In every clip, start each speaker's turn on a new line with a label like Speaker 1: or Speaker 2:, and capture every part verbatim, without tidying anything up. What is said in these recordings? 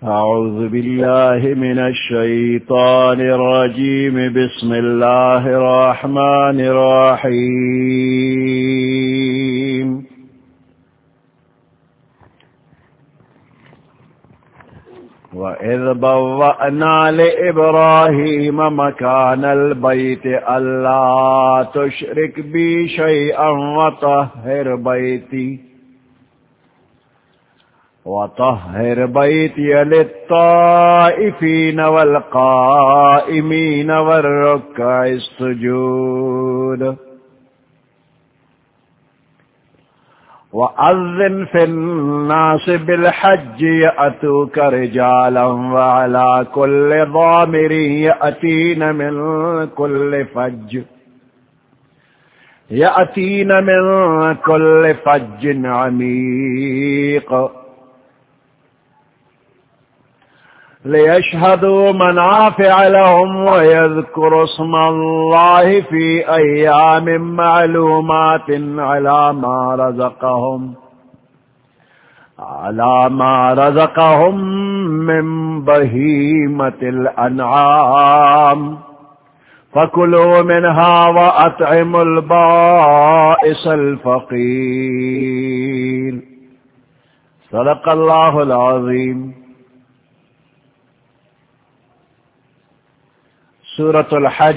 Speaker 1: أعوذ بالله من الشيطان الرجيم. بسم الله الرحمن الرحيم. وإذ بوأنا لإبراهيم مكان البيت ألا تشرك بي شيئا وطهر بيتي وطهر بيتي للطائفين والقائمين والركع السجود. وأذن في الناس بالحج يأتوك رجالا وعلى كل ضامر يأتين من كل فج يأتين من كل فج عميق ليشهدوا منافع لهم ويذكروا اسم الله في أيام معلومات على ما رزقهم على ما رزقهم من بهيمة الأنعام فكلوا منها وأطعموا البائس الفقير. صدق الله العظيم. سورة الحج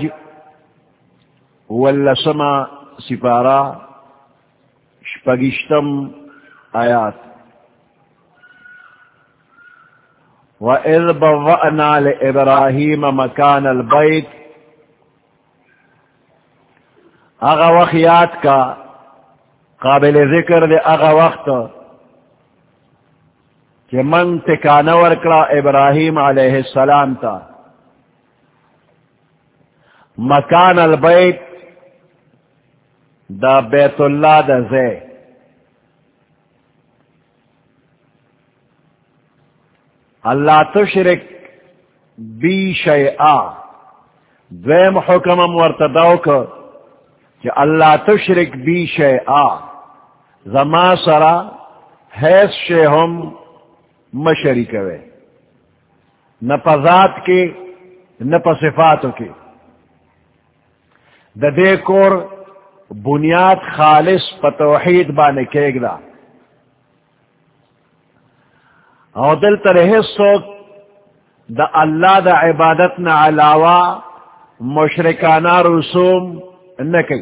Speaker 1: واللسمہ سپارہ شپگشتم آیات. وَإِذْ بَوَّأْنَا لِإِبْرَاهِيمَ مَكَانَ الْبَيْتِ، اغا وقت کا قابل ذکر دے اغا وقت کہ من تکانہ ورکڑا ابراہیم علیہ السلام تا مکان البیت دا بیت اللہ دا زے اللہ تشرک بی شیئا. دویم حکمم ورتدوک کہ اللہ تشرک بی شیئا، زما سرا حیث شیہم مشرک وے، نہ پا ذات کی نہ پا صفاتو کی. دا دے کور بنیاد خالص پا توحید بانے کیگ دا، او دل ترہی سوک دا اللہ دا عبادتنا علاوہ مشرکانہ رسوم نکی.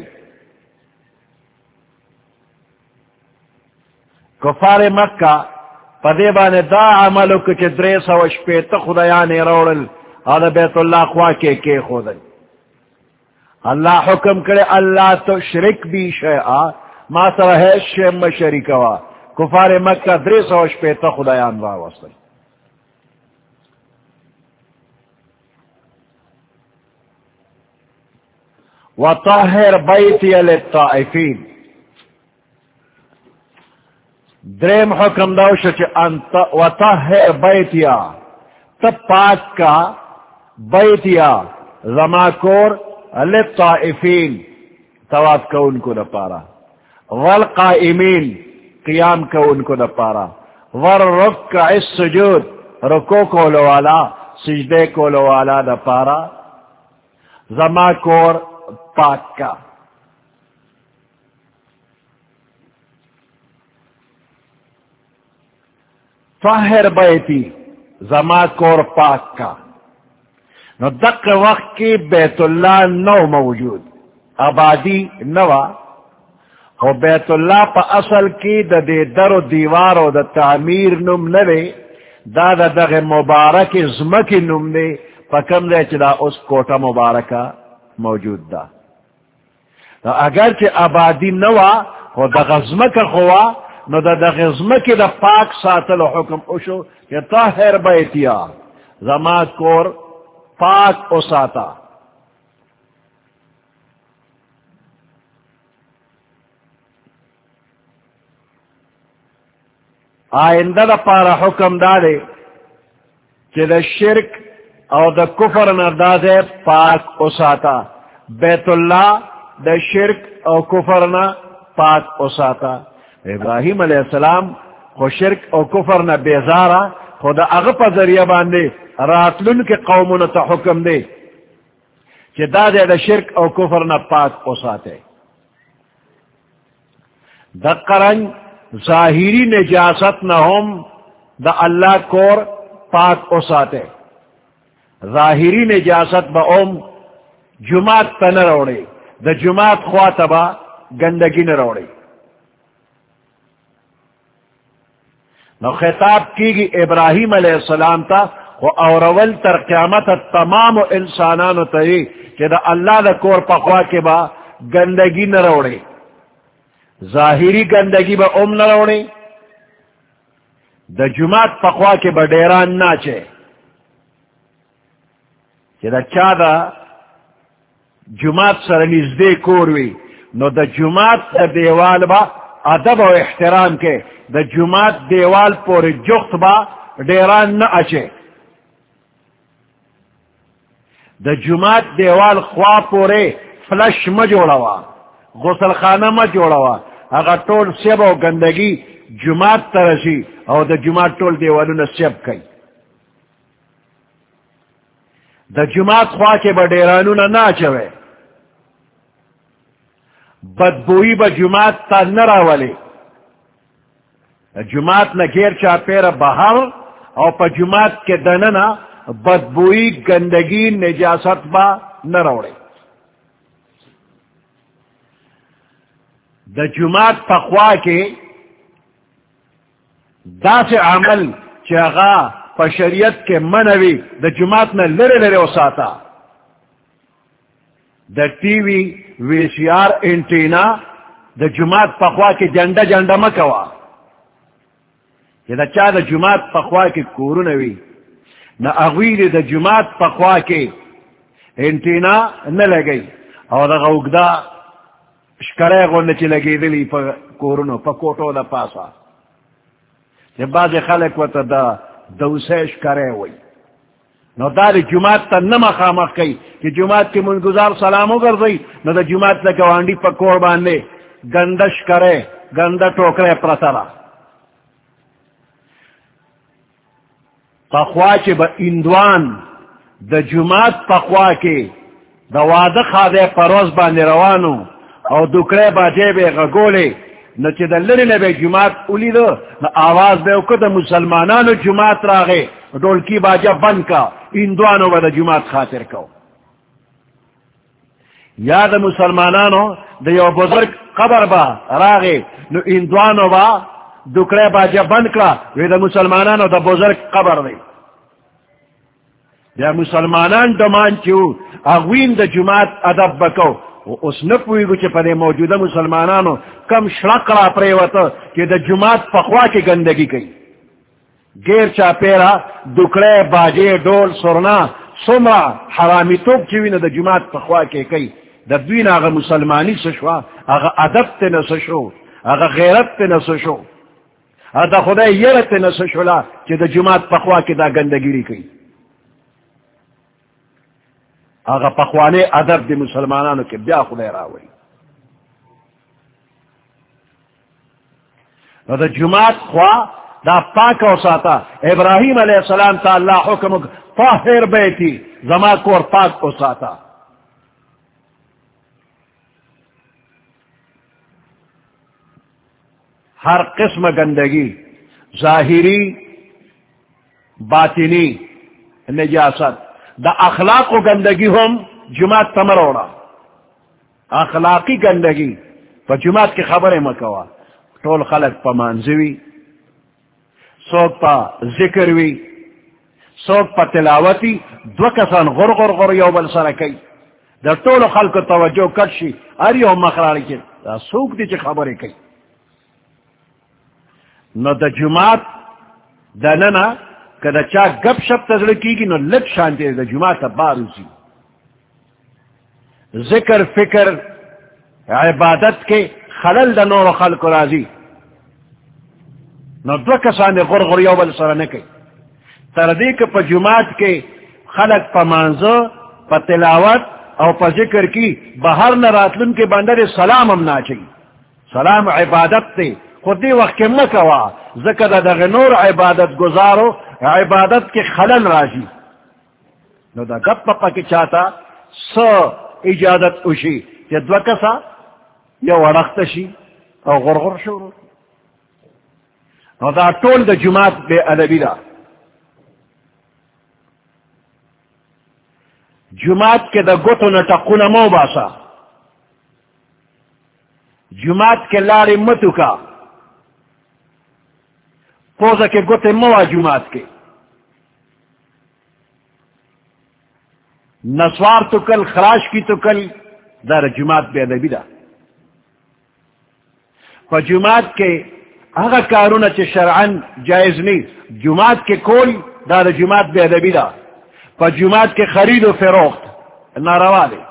Speaker 1: کفار مکہ پدے بانے دا عملو کچھ دریس و شپیت خدایانی روڑل او دا بیت اللہ خواہ کے کے خودل. اللہ حکم کرے اللہ تو شرک بھی شیئا، ما سر ہے شیم شریکوا. کفار مکہ دریس و شپیت خدایان واوصل. وطہر بیتی للطائفین، دریم حکم دوشا چی انت وطہر بیتیا تب پاک کا بیتیا زماکور للطائفین طواف کا ان کو نپارا، والقائمین قیام کا ان کو نپارا، والرکع السجود رکو کولو والا سجدے کولو والا نپارا زماکور پاک کا. طاہر بیتی زما کور پاک کا. نو دق وقت کی بیت اللہ نو موجود، آبادی نوا، او بیت اللہ پا اصل کی دا دے در و دیوار و دا تعمیر نم نوے، دا دا دغ مبارک زمکی نم دے پا کم دے چلا اس کوٹا مبارکہ موجود دا. اگر چی آبادی نوا او دا غزمک خوا، نو دا دا غزمک دا پاک ساتل حکم اشو کہ طاہر بیتیا زما کور پاک او ساتا. آئندہ دا پارا حکم دادے کہ دا شرک او دا کفر نردازے پاک او ساتا. بیت اللہ دا شرک او کفرنا پاک او ساتا. ابراہیم علیہ السلام خو شرک او کفر نہ بیزارا خدا اغپ ذریعہ باندے راتلن کے قومون تا حکم دے کہ دا دے دا شرک او کفر نہ پاک اوساتے. دا قرن ظاہری نجاست نہ ہم دا اللہ کور پاک اوساتے. ظاہری نجاست با ام جماعت تا نہ روڑے, دا جماعت خواتبا گندگی نہ روڑے. نو خطاب کی گی ابراہیم علیہ السلام تا و اورول تر قیامت تمام انسانانو تری کہ دا اللہ دا کور پخوا کے با گندگی نہ روڑے, ظاہری گندگی با ام نہ روڑے, دا جماعت پخوا کے با ڈیران ناچے کہ دا چا دا جماعت سر نزدے کوروی نو دا جماعت دا دیوال با ادب و احترام کے دا جماعت دیوال پور جخت با ڈیران نہ اچے, دا جماعت دیوال خواہ پورے فلش ما جوڑوا, غسل خانہ ما جوڑوا, اگر ٹول سیب و گندگی جماعت ترسی او دا جماعت ٹول دیوالو نا سیب کئی. دا جماعت خواہ کے با ڈیرانو نا نا چوے, بدبوئی با جماعت تا نرا والے, جماعت نہ گیر چا پیر بہار او پا جماعت کے دننا بدبوئی گندگی نجاست با نہ روڑے. دا جماعت پخوا کے دا سے عمل چاغا پا شریعت کے منوی دا جماعت نہ لرے لرے اساتا. دا T V V C R antenna دا جماعت پخوا کے جنڈا جنڈا مکوا, کہ دا چا دا جماعت پخوا کے کورنوی نہ اغویل دا جماعت پخوا کے انٹینا نہ لگئی اور دا غوگدا شکرے غن چی لگی دلی پا کورنو پا کوٹو دا پاسا. جب بعض خلق و تا دا دوسے شکرے ہوئی نو دا دا جماعت تا نما خامخ کئی کہ جماعت کی منگزار سلامو کر دی نو دا جماعت دا گوانڈی پا کور باندے گندہ شکرے گندہ ٹوکرے پرسرا پخوا چی با اندوان دا جماعت پخوا کے دا وعدہ خادے پروز باندے روانو او دکرے با جیبے غگولے نو چی دا لری لبے جماعت اولی دو نو آواز بے اوکا دا مسلمانانو جماعت راغے ڈولکی باجا بند کا اندوانو با دا جماعت خاطر کو. یا دا مسلمانانو دا یو بزرگ قبر با راغے نو اندوانو با دکڑے باجا بند کرا وی دا مسلمانانو دا بزرگ قبر دے. یا مسلمانان دمان چیو اغوین دا جماعت ادب بکو اس نپوئی گو چی پدے موجودہ مسلمانانو کم شرق را پریوتا کہ دا جماعت پخوا کی گندگی کئی. گیر چا پیرا دکڑے باجے ڈول سرنا سمرا حرامی توب چیوین دا جماعت پخوا کے کئی. دا دوین آغا مسلمانی سشوا آغا ادب تے نسشو آغا غیرت تے نسشو دا خدا یرت نسشولا چی دا جماعت پخوا کی دا گندگیری کئی. آغا پخوانے ادب دی مسلمانانو کے بیا خدا راوئی. دا جماعت خوا دا پاک و ساتا. ابراہیم علیہ السلام تا اللہ حکم طاہر بیتی زما کور پاک و ساتا. ہر قسم گندگی ظاہری باطنی نجاست دا اخلاق و گندگی ہم جماعت تمروڑا. اخلاقی گندگی پا جماعت کی خبریں مکوا ٹول خلق پا مانزوی سوک پا ذکر وی سوک پا تلاوتی دو کسان غر غر غر you bill Sarki the tool خلق توجہ کٹشی اریو مخراری کی دا سوک دی چی خبریں کئی. نو دا جماعت دا ننا کہ دا چا گپ شپ تزل کی گی نو لگ شانتے دا جماعت باروزی. ذکر فکر عبادت کے خلل دا نور خلق رازی نو دو کسان غر غر یو بل سر نکی تردیک پا جماعت کے خلق پا منزو پا تلاوت او پا ذکر کی بہر نراتلن کے بندر سلام ہم نا چاہیے. سلام عبادت تے خودی وقت کے مکوا ذکر دا نور عبادت گزارو عبادت کے خلل راجی نو دا گپ پپا کی چاہتا سو اجازت اشی کہ دو کسا یا ورخت شی او غرغر شورو نو دا طول دا جماعت بے ادبی دا جماعت کے دا گتو نٹقون مو باسا جماعت کے لاری متو کا پوزا کے گتے موا جماعت کے نسوار تو کل خراش کی تو کل دار جماعت بے ادبی دا پا جماعت کے اگا کارونا چے شرعن جائز نہیں جماعت کے کول دار جماعت بے ادبی دا پا جماعت کے خرید و فروخت ناروا دے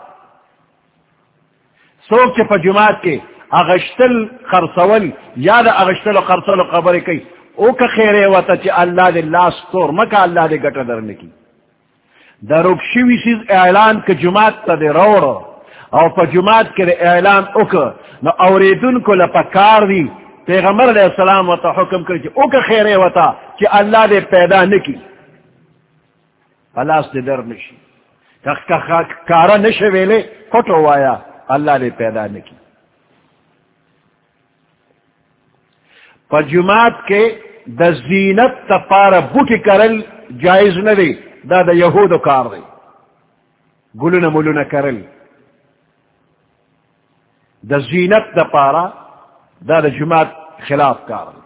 Speaker 1: سوک چے پا جماعت کے اغشتل خرسول یاد اغشتل خرسول خبر کئی او کا خیرے وطا چے اللہ دے لاس طور مکا اللہ دے گٹا درنکی دا رکشوی سیز اعلان کے جماعت تا دے روڑو او پا جماعت کے دے اعلان اکا نو اوریدن کو لپکار دی پیغمبر علیہ السلام وطا حکم کرے چے او کا خیرے وطا چے اللہ دے پیدا نکی پلاس دے در نشی کارا نشے ویلے کٹو وایا اللہ دے پیدا نکی پا جماعت کے دا زینت تا پارا بوٹی کرل جائز ندی دا دا یہود کار دی گلونا ملونا کرل دا زینت دا پارا دا دا جماعت خلاف کار دی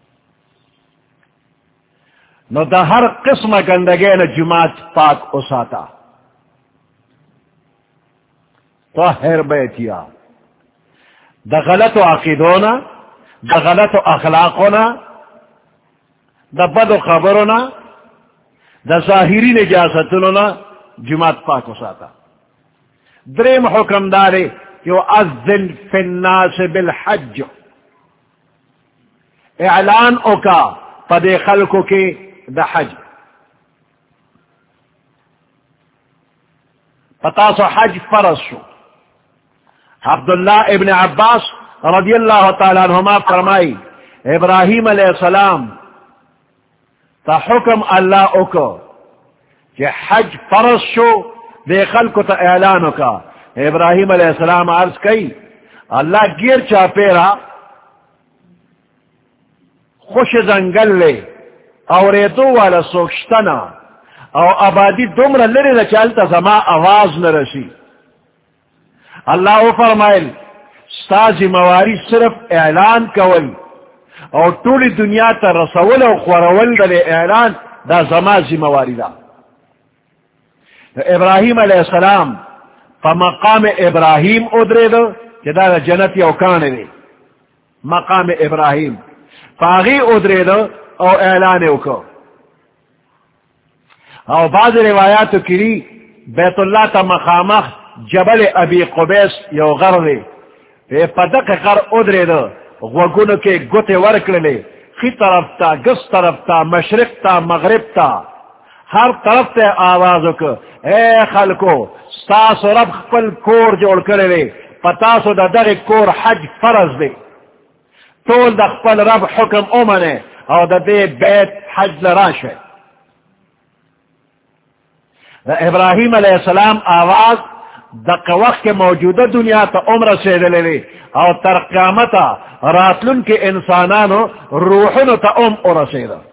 Speaker 1: نو دا ہر قسم گندگین جماعت پاک اساتا طاہر بیتیا دا غلط و عقیدونا دا غلط و اخلاقونا دا بد و خبرونا دا ظاہری نجاستنونا جماعت پاک اساتا دریم حکم دارے کہ اذن فی الناس بالحج اعلان اوکا پدے خلقو کے دا حج پتا سو حج فرض شو عبداللہ ابن عباس رضی اللہ تعالیٰ عنہما فرمائی ابراہیم علیہ السلام تا حکم اللہ اکو کہ حج فرض شو دے خلقو تا اعلانو کا ابراہیم علیہ السلام عرض کئی اللہ گیر چا پیرا خوش زنگل لے اور ایتو والا سوکشتنا او آبادی دمرا لرے دا چالتا زما آواز نرسی اللہ فرمائل ستازی مواری صرف اعلان کول اور طولی دنیا تا رسول و خورول دا اعلان دا زما زمواری دا ابراہیم علیہ السلام پا مقام ابراہیم ادرے دا کہ دا جنت یوکان دے مقام ابراہیم پاغی ادرے دا او اعلان اکو او بعض روایاتو کری بیت اللہ تا مقامخ جبل ابی قبیس یو غر دے اے پدق غر ادرے دا غوگونو کے گوتے ورکلے خی طرف تا گس طرف تا مشرق تا مغرب تا ہر طرف تا آوازو کو اے خلکو ستاسو رب خپل کور جوڑ کرلے پتاسو دا در کور حج فرض دے طول دا خپل رب حکم اومنے او دا دے بیت حج لراش ہے دا ابراہیم علیہ السلام آواز دا وقت کے موجودہ دنیا تا عمر سے دلے او تر قیامتا راتلن کے انسانانو روحنو تا ام ارسے دا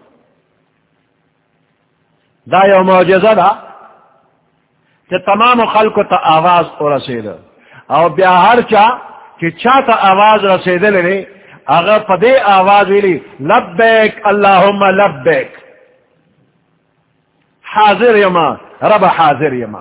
Speaker 1: دا یو معجزہ دا کہ تمام خلقو تا آواز ارسے دا او بیا ہر چا کہ چا تا آواز رسے دلے اگر پدے آواز ویلی لبیک اللہم لبیک حاضر یما رب حاضر یما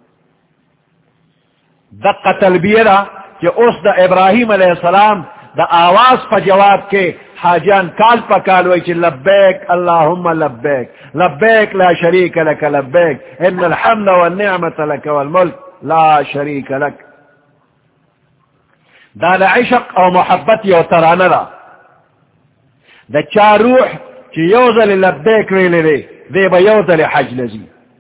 Speaker 1: دقا تلبیہ دا کہ اس دا ابراہیم علیہ السلام دا آواز پا جواب کے حاجان کال پا کالوئی چی لبیک اللہم لبیک لبیک لا شریک لک لبیک ان الحمد والنعمت لک والملک لا شریک لک دا دا عشق او محبت یو ترانه دا دا چا روح چی یوزل لبیک ویلی دی دی با یوزل حج لزی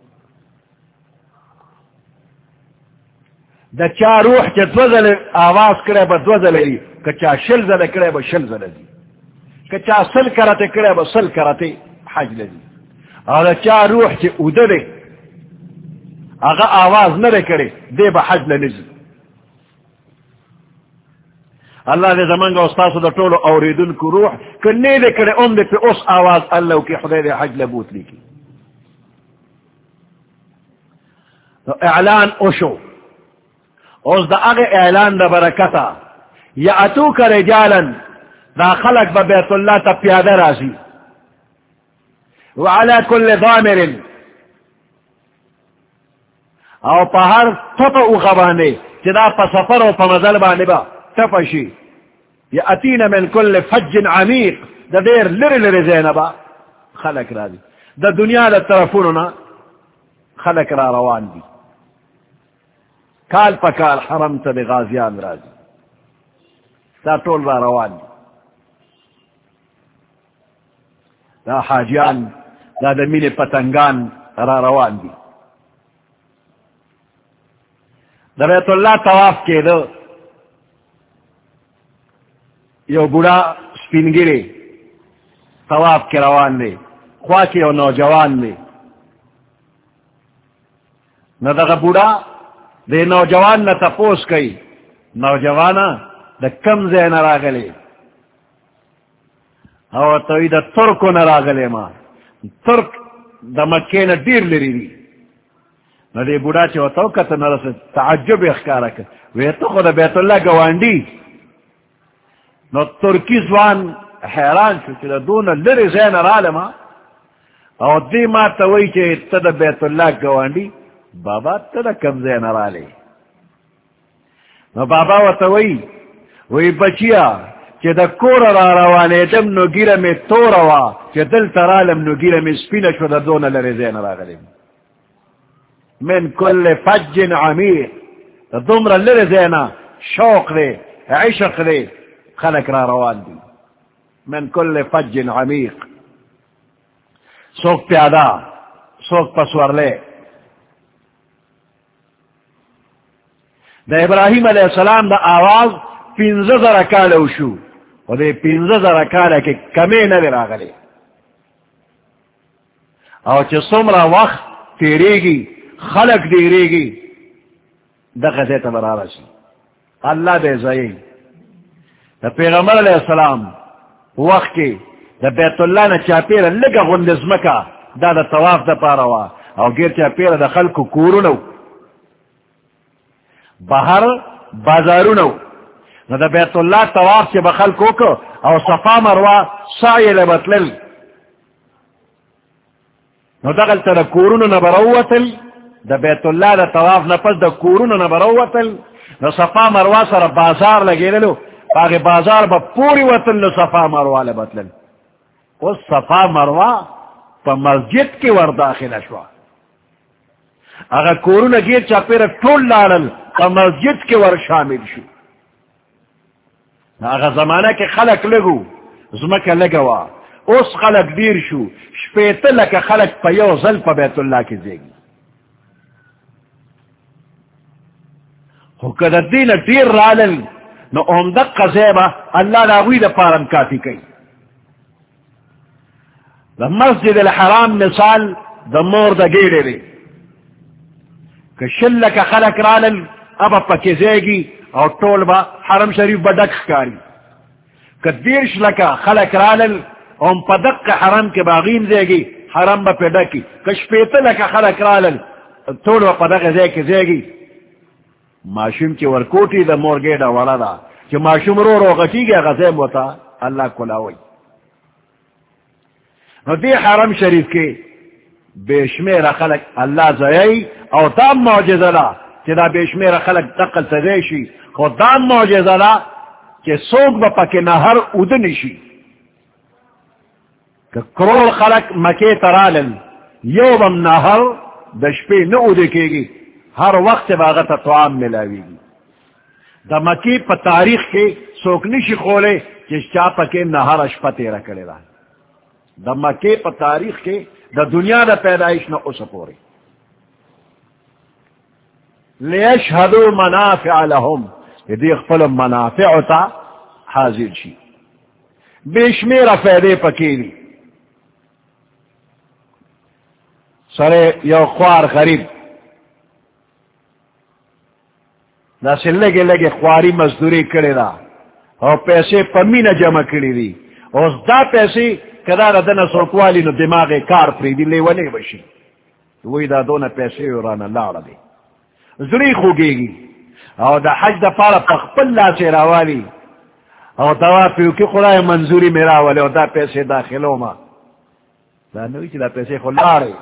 Speaker 1: دا چا روح چی دوزل آواز کرے با دوزل لی که چا شل زل کرے با شل زل دی کہ چا سل کرتے کرے با سل کرتے حج لدی، اور چا روح چے اوده دے اگا آواز نہ کرے دے با حج لنزی. اللہ دے زمانگا استاسو دا طولو اوریدن کو روح کنے دے کرے ام دے پہ اس آواز اللہ کی خدای دے حج لبوت لی کی. اعلان اوشو اوز دا اگے اعلان دا برکتا یا اتو کا رجالا دا خلق با بیت اللہ تا پیادہ رازی وعلا کل ضامر او پہر تپا او غبانے چدا پا سفر و پا مزل بانے با تپشی یا اتین من کل فج عمیق دا دیر لر لر زینبا خلق رازی دا دنیا دا طرفوننا خلق را روان دی کال پا کال حرم تا دی غازیان رازی دا طول را روان دی دا حاجیان دا دا مین پتنگان را روان دی دا بیت اللہ تواف کے دو یو بڑا سپینگرے تواف کے روان دے خواہ کے یو نوجوان دے نہ دا بڑا دے نوجوان نہ تپوس کئی نوجوانا دا کم زین راگلے او توی دا ترکو نہ راگلے ما ترک دا مکے نہ دیر لری دی نہ دے بڑا چو تو کتا نہ رسل تعجب اخکارا کر وی تو خود بیت اللہ گوانڈی نو ترکی زوان حیران شو چی دا دون لری زین رالما او دی ما توی چی تا بیت اللہ گوانڈی بابا تا کم زین رالے نو بابا و توی وی بچیا چی دا کور را روانے دم نو گیر میں تو روا چی دل ترالم نو گیر میں سپین شو دا دون لری زین راگلیم من کل فج عمیق دا دمر لری زینا شوق دے عشق دے خلق را روان دی من کل فج عمیق سوک پیادا سوک پسور لے دا ابراہیم علیہ السلام دا آواز پینزہ ذرا کالو شو و دے پینزہ ذرا کالا کے کمی نوی راگلے او چھ سمرا وقت تیرے گی خلق دیرے گی دا غزیت برارا سی اللہ دے زئی دا پیغمبر علیہ السلام وقت کے دا بیت اللہ نا چاپیر لگا غندزمکا دا دا طواف دا پاروا او گیر چاپیر دا خلق کورونو باہر بازارونو نو دا بیت اللہ طواف سے بخل کوکو او صفا مروا سعی لبتلل نو دغل تا دا کورونو نبروتل دا بیت اللہ دا طواف نپس دا کورونو نبروتل نو صفا مروا سر بازار لگے للو پاگے بازار با پوری وطن نو صفا مروا لبتلل اس صفا مروا پا مسجد کی ور داخل شوا اگر کورونو گیر چاپیر ٹول لارل پا مسجد کی ور شامل شو اگر زمانہ کے خلق لگو زمکہ لگوا اس خلق دیر شو شپیت لکا خلق پا یو ظل پا بیت اللہ کی زیگی خود الدین دیر رالل نو امدق قزیبا اللہ لاغوی دا پارم کافی کئی دا مسجد الحرام مثال دا مور دا گیرے دے کہ شل لکا خلق رالل ابا پا کی زیگی اور طول با حرم شریف با دک کاری کہ دیرش لکا خلق رالل ام پا دک حرم کے باغین زیگی حرم با پا دکی کہ شپیت لکا خلق رالل طول با پا دک زیگی زیگی معشوم کی ورکوٹی دا مورگی دا والا دا کہ معشوم رو رو غٹی گیا غزیم ہوتا اللہ کلاوی نو دی حرم شریف کے بے شمیر خلق اللہ زیئی او دام معجزہ لا کہ دا بے شمیر خلق دقل تدیشی خود دام معجزہ لا کہ سوک با پاک نہر ادنشی کہ کرول خلق مکے ترالن یو بم نہر دشپی نو ادکے گی ہر وقت باغت طعام ملاوی گی دا مکی پا تاریخ کے سوکنشی خولے جس چاپا کے نہر اشپا تیرہ کرے رہا دا مکی پا تاریخ کے دا دنیا دا پیدائش نہ اسپوری لیشہدو منافع لہم یہ دیکھ پلو منافع تا حاضر شی بے شمیر فائدے پکیری سرے یو خوار غریب دا سے لگے لگے خواری مزدوری کرے دا اور پیسے پمی نہ جمع کری دی اور دا پیسے کدا ردن سوکوالی نو دماغ کار پری دی لے ونے بشی وہی دا دونہ پیسے ورانا لاڑا دی زری خوگے گی اور دا حج دا پارا پخپل لا سے راوالی اور دوا پیو کی خدای منظوری میرا والے اور دا پیسے داخلوں ما دا نوی چی دا پیسے خلا رہے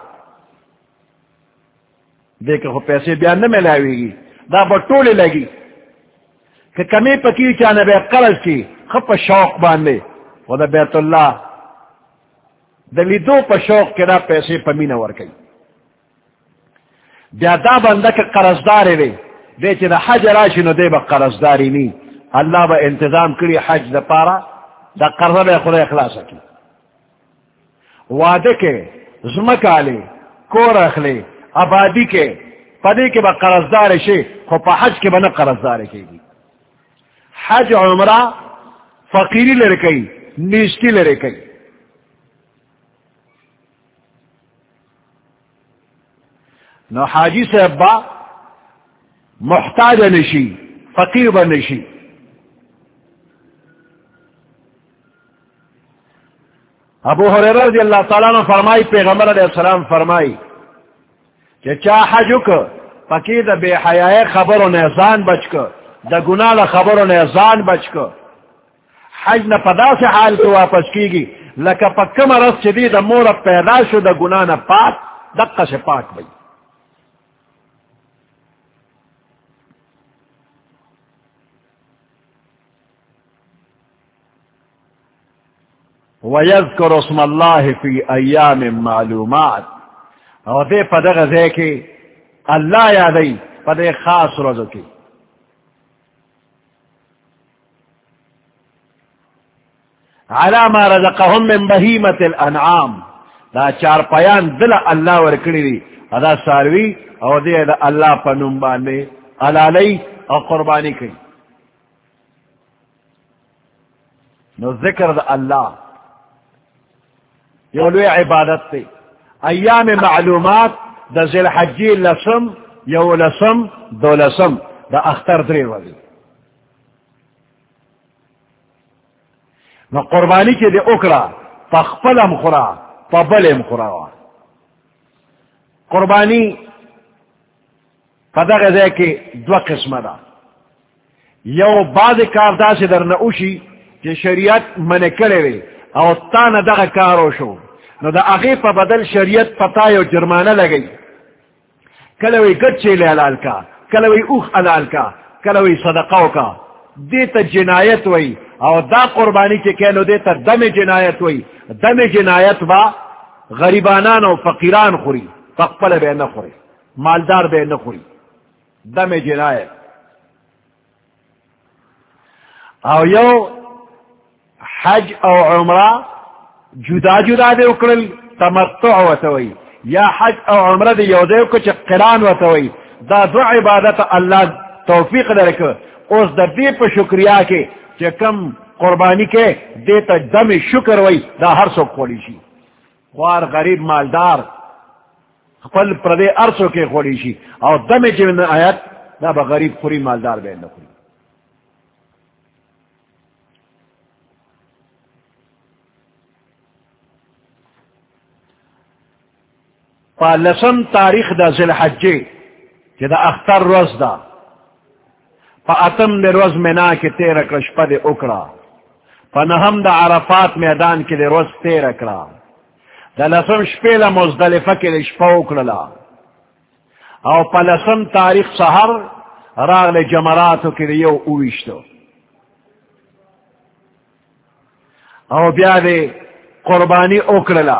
Speaker 1: دیکھ خو پیسے بیان نہ ملاوی گی دا بٹولے لگی کہ کمی پکی چانے بے قرض کی خب پا شوق باندے و دا بیت اللہ دلی دو پا شوق کے دا پیسے پمین ورکی بیا دا بندہ کہ قرضدارے دے دے چی دا حج راشی نو دے با قرضداری نی اللہ با انتظام کری حج دا پارا دا قرض بے خدا اخلاص کی وعدے کے زمکالے کور اخلے آبادی کے پدے کے با قرضدار شے خو پا حج کے بنا قرضدار کے گی حج عمرہ فقیری لرکئی نیستی لرکئی نو حاجی سے ابا محتاج نشی فقیر بنشی ابو ہریرہ رضی اللہ تعالیٰ نے فرمائی پیغمبر علیہ السلام فرمائی کہ چا حجو کا پکی دا بے حیائے خبروں نے ازان بچ کر دا گناہ دا خبروں نے ازان بچ کر حج نہ پدا سے حال کو واپس کی گی لکا پکم رس چدی دا مور پیدا شو دا گناہ نہ پاک دقا سے پاک بھئی وَيَذْكُرُ اسْمَ اللَّهِ فِي أَيَّامٍ مَعْلُومَاتٍ اور دے پدغ دے کے اللہ یادی پدے خاص روزو کی عَلَى مَا رَزَقَهُم مِّن بَهِيمَةِ الْأَنْعَامِ دا چار پیان دل اللہ ورکڑی دی ادا ساروی اور دے دا اللہ پنم بانے علالی اور قربانی کی نو ذکر دا اللہ یولوی عبادت تے ایام معلومات دا ذی الحجی لسم یو لسم دو لسم دا اختر دری وزی نو قربانی کے دے اکرا پخپلم خورا پبلم خورا قربانی پدغ دے کے دو قسم دا یو بعض کاردا سے در نعوشی کہ شریعت من کرے وے او تانا دغا کارو شو نو دا اغی پا بدل شریعت پتائی و جرمانہ لگئی کلوی گچے لے علال کا کلوی اوخ علال کا کلوی صدقاو کا دیتا جنایت وی او دا قربانی کے کہنو دیتا دم جنایت وی دم جنایت با غریبانان و فقیران خوری فقبل بے نخوری مالدار بے نخوری دم جنایت او یو حج او عمرہ جدا جدا دے اکرل تمتع وتوی یا حج او عمرہ دے یو دے کچھ قران وتوی دا دو عبادت اللہ توفیق درک اس دا دی پا شکریہ کے چے کم قربانی کے دیتا دم شکر وی دا ہر سو خوڑی شی خوار غریب مالدار خپل پردے ارسو کے خوڑی شی اور دم جن آیت دا با غریب خوری مالدار بے نخوری پا لسم تاریخ دا ذی الحجی کہ دا اختر روز دا پا اتم دے روز منا کے تیر کش پا دے اکڑا پا نہم دا عرفات میدان کے دے روز تیر اکڑا دا لسم شپیل مزدلفہ کے دے شپا اکڑلا او پا لسم تاریخ سہر راغ لے جمراتو کے دے یو اویشتو او بیا دے قربانی اکڑلا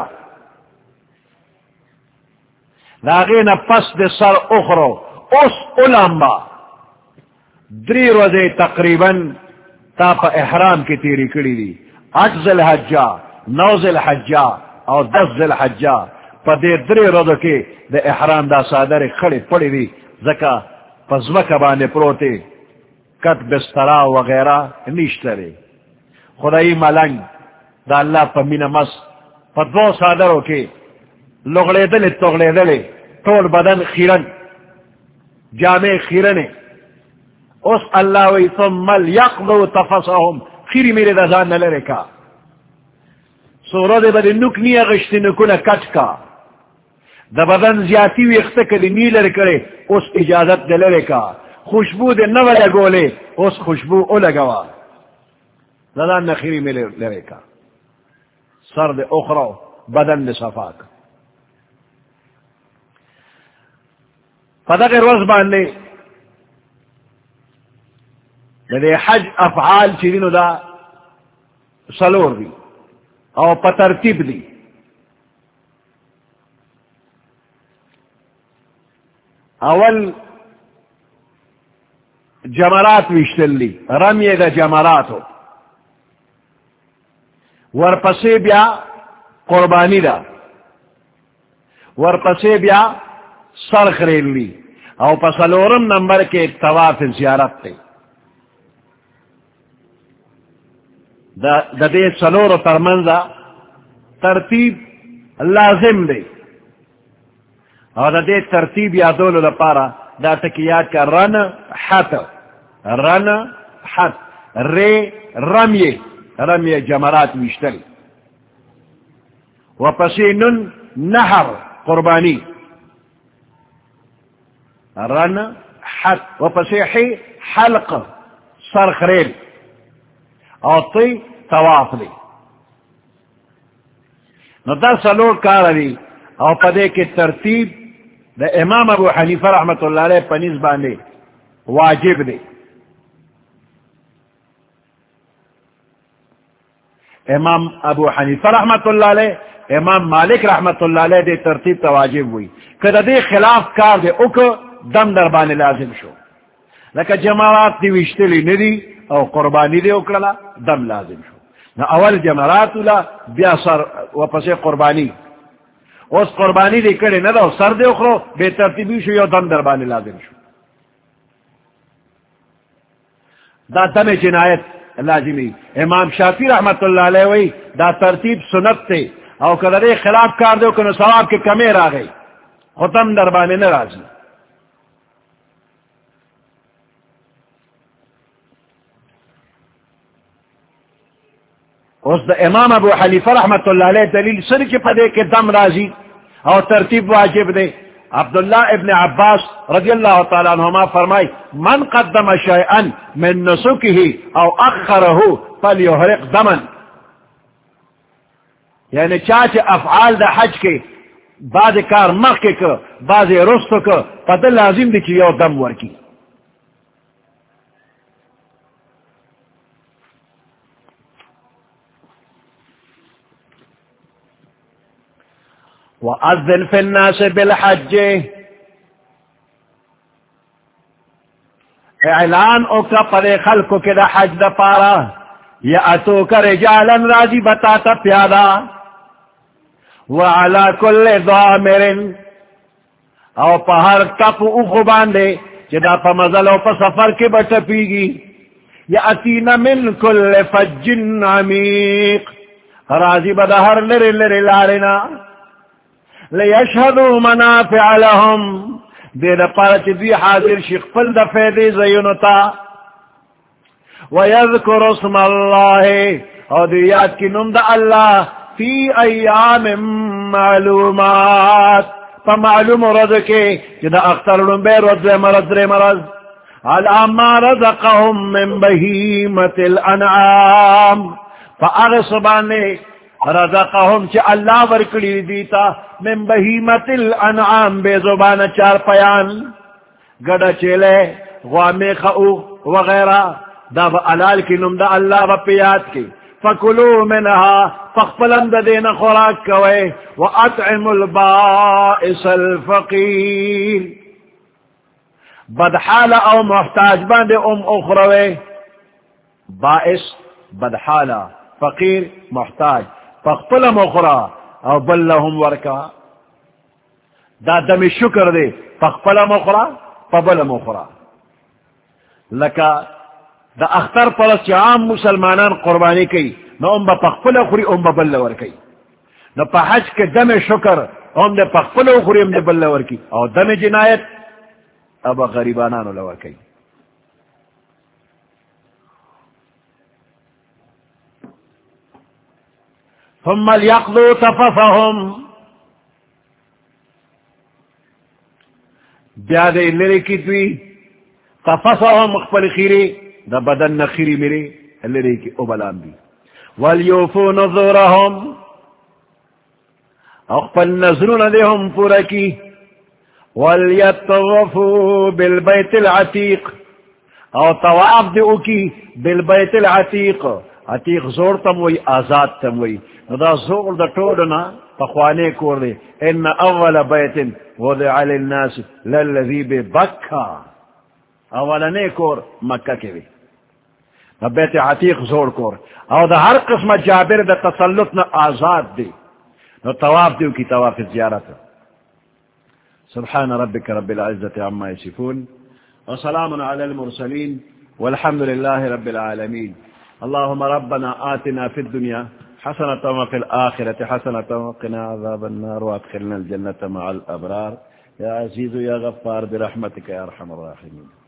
Speaker 1: لاغین پس دے سر اخرو اس علمبا دری روزے تقریباً تا پا احرام کی تیری کری دی اٹھ ذی الحجہ نو ذی الحجہ اور دس ذی الحجہ پا دے دری روزو کے دے احرام دا سادر کھڑی پڑی دی زکا پزمکا بانے پروتے کت بسترا وغیرہ نیشترے خدای ملنگ دا اللہ پا مین مس پا دو سادروں کے لغلے دلے تغلے دلے طول بدن خیرن جامع خیرنے اس اللہ وی ثم لیقضوا تفسهم خیری میرے دزان نلرے کا سورہ دے بدے نکنی اغشتی نکونا کٹ کا دا بدن زیادی وی اختک دی نیلر کرے اس اجازت دلرے کا خوشبو دے نو لگولے اس خوشبو او لگوا دزان نخیری میرے لرے کا سر دے اخرو بدن دے صفاق پتہ کہ روز باندے دے حج افعال چیزینو دا سلور دی او پترتیب دی اول جمرات وشتل لی رمی دا جمراتو ورپسے بیا قربانی دا ورپسے بیا سر خریل لی او پسلورم نمبر کے طواف زیارت تے دا دا دے سلور ترمنزا ترتیب لازم دے او دا دے ترتیب یادولو دا پارا دا تکیات کا رن حت رن حت رے رمی رمی جمرات وشتل وپسی نن نحر قربانی رن حت وپسی حی حلق سر خریل او تی طواف لی نو دا سلور کار لی او پدے کے ترتیب دا امام ابو حنیفہ رحمت اللہ علیہ پنیز باندے واجب دے امام ابو حنیفہ رحمت اللہ علیہ امام مالک رحمت اللہ علیہ دے ترتیب تا واجب ہوئی کہ دے خلاف کار دے اک دم در بانے لازم شو لکہ جماعات دی وشتلی ندی او قربانی دے اکڑلا دم لازم شو نا اول جمرات لا بیا سر وپس قربانی اس قربانی دے کڑے ندا سر دے اکڑو بے ترتیبی شو یا دم در بانے لازم شو دا دم جنایت لازمی امام شافی رحمت اللہ علیہ وی دا ترتیب سنت تے او کدے خلاف کار دے کنو ثواب کے کمی را گئی ختم دربانے نہ راضی اس دا امام ابو حنیفہ رحمت اللہ علیہ دلیل سر کے پدے کے دم راضی اور ترتیب واجب دے عبداللہ ابن عباس رضی اللہ تعالیٰ عنہما فرمائی من قدم شیئا من نسکہ او اخرہ فلیحرق دمن یعنی چاچے افعال دا حج کے بعض کار مخ کے کر بعض رست کر پتہ لازم دی چیئے دم ورکی وَأَذِّنْ فِي النَّاسِ بِالْحَجِّ اعلان اوکا پدے خلقو کے دا حج دا پارا یا اتو کا رجالا راضی بتاتا پیادا وعلا کل ضامر او پہر کپ اخو باندے جدا پا مزل او پا سفر کے بچ پیگی یا اتینا من کل فجن عمیق راضی بدا ہر لر لر لارنا لیشہدو منافع لهم دے دا پارچ دی حاضر شیخ پل دا فیدی زیونتا ویذکر اسم اللہ اور دی یاد کی نم دا اللہ فی ایام معلومات پا معلوم رض کے جدا اختر بے رض مرض در مرض علاما رزقهم من بہیمت الانعام فا اغصبانے رزقهم چی اللہ ورکلی دیتا من بہیمت الانعام بے زبان چار پیان گڑا چیلے غوامی خعو وغیرہ دا با علال کی نم دا اللہ با پیاد کی فکلو منہا فقفلند دین خوراک کوئے وَأَطْعِمُ الْبَائِسَ الْفَقِيرِ بدحال او محتاج باندے ام اخروے بائس بدحالا فقیر محتاج فقفل مخرا او بلہم ورکا دا دم شکر دے فقفل مخرا فبل مخرا لکا دا اختر پلس عام مسلمانان قربانی کی نو ام با پخپل خوری ام با بل ورکی نو پا حج کے دم شکر ام دے پخپل خوری ام دے بل ورکی او دم جنایت اب غریبانانو لورکی ثم ليقضوا تفثهم بیادے لرے کی دوی تفثهم اخفل خیری دا بدن نخیری میرے لرے کی ابلان دی ولیوفو نظورهم اخفل نظرون لهم پورا کی ولیطوفو بالبیت العتیق او طواف دیو کی بالبیت العتیق عتیق زور تم وی آزاد تم وی دا زور دا ٹوڑنا پخوانے کور دے ان اول بیت وضع للناس للذی ببکا اولنے کور مکہ کے بھی دا بیت عتیق زور کور او دا ہر قسم جابر دا تسلط نا آزاد دے نو طواف دیو کی طواف زیارت سبحان ربك رب العزة عما يصفون وسلام على المرسلين والحمد لله رب العالمين اللهم ربنا آتنا في الدنيا حسنة وفي الآخرة حسنة وقنا عذاب النار وادخلنا الجنة مع الأبرار يا عزيز يا غفار برحمتك يا أرحم الراحمين.